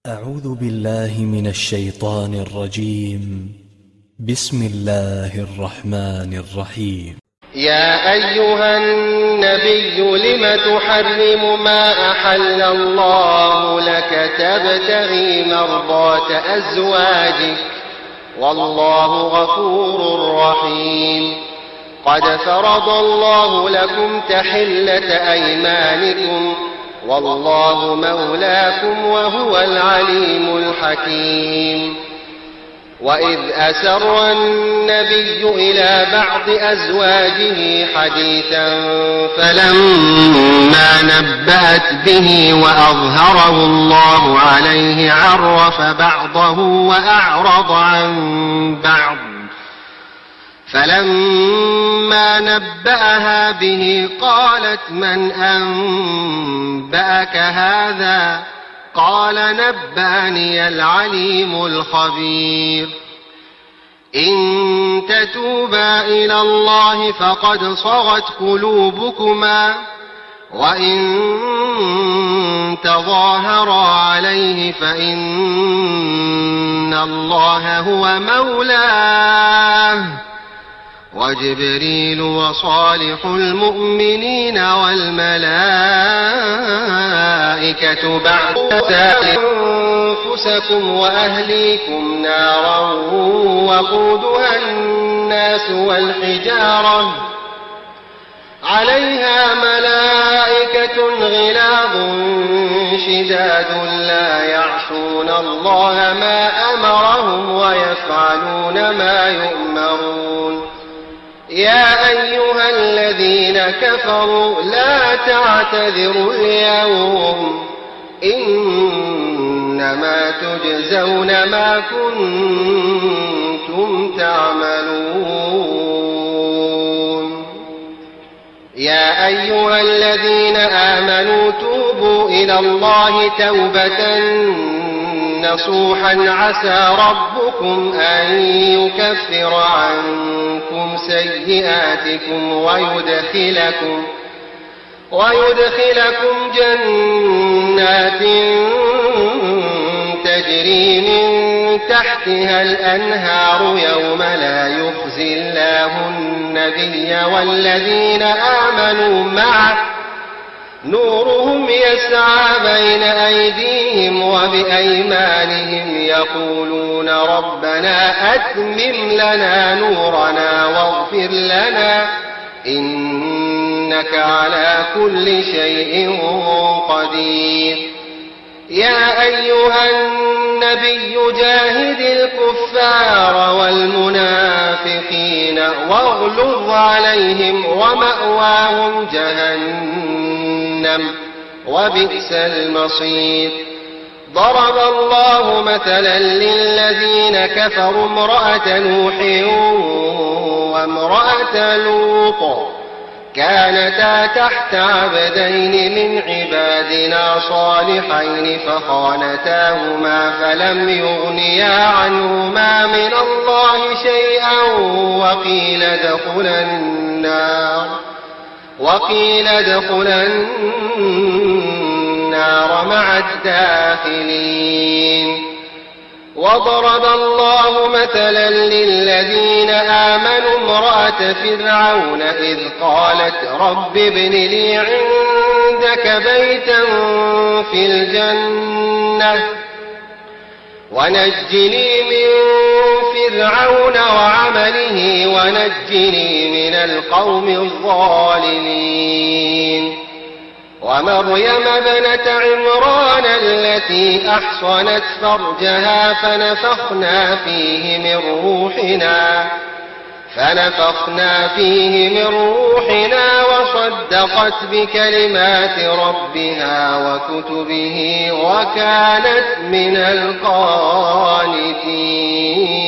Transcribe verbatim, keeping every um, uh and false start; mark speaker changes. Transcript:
Speaker 1: أعوذ بالله من الشيطان الرجيم. بسم الله الرحمن الرحيم.
Speaker 2: يا أيها النبي لم تحرم ما أحل الله لك تبتغي مرضات أزواجك والله غفور رحيم. قد فرض الله لكم تحلة أيمانكم والله مولاكم وهو العليم الحكيم. وإذ أسر النبي إلى بعض أزواجه حديثا فلما نبأت به وأظهره الله عليه عرف بعضه وأعرض عن بعض. فلما نبأها به قالت من أنبأك هذا؟ قال نبأني العليم الخبير. إن تتوبا إلى الله فقد صغت قلوبكما وإن تظاهرا عليه فإن الله هو مولاه وجبريل وصالح المؤمنين والملائكة بعد ذلك. أنفسكم وأهليكم نارا وقودها الناس والحجارة عليها ملائكة غلاظ شداد لا يعصون الله ما أمرهم ويفعلون ما يؤمرون. يا أيها الذين كفروا لا تعتذروا اليوم إنما تجزون ما كنتم تعملون. يا أيها الذين آمنوا توبوا إلى الله توبة نصوحا عسى ربكم أن يكفر عنكم سيئاتكم ويدخلكم ويدخلكم جنات تجري من تحتها الأنهار يوم لا يخزي الله النبي والذين آمنوا معه نورهم يسعى بين أيديهم وبأيمانهم يقولون ربنا أتمم لنا نورنا واغفر لنا إنك على كل شيء قدير. يا أيها النبي جاهد الكفار والمنافقين واغلظ عليهم ومأواهم جهنم وبئس المصير. ضرب الله مثلا للذين كفروا امرأة نوح وامرأة لوط كانتا تحت عبدين من عبادنا صالحين فخانتاهما فلم يغنيا عنهما من الله شيئا وقيل ادخلا النار وقيل ادخلا النار مع الداخلين. وضرب الله مثلا للذين آمنوا امرأة فرعون إذ قالت رب ابن لي عندك بيتا في الجنة ونجني من فرعون وعمله ونجني من القوم الظالمين. ومريم ابنة عمران التي أحصنت فرجها فنفخنا فيه من روحنا فنفخنا فيه من روحنا وصدقت بكلمات ربها وكتبه وكانت من القانتين.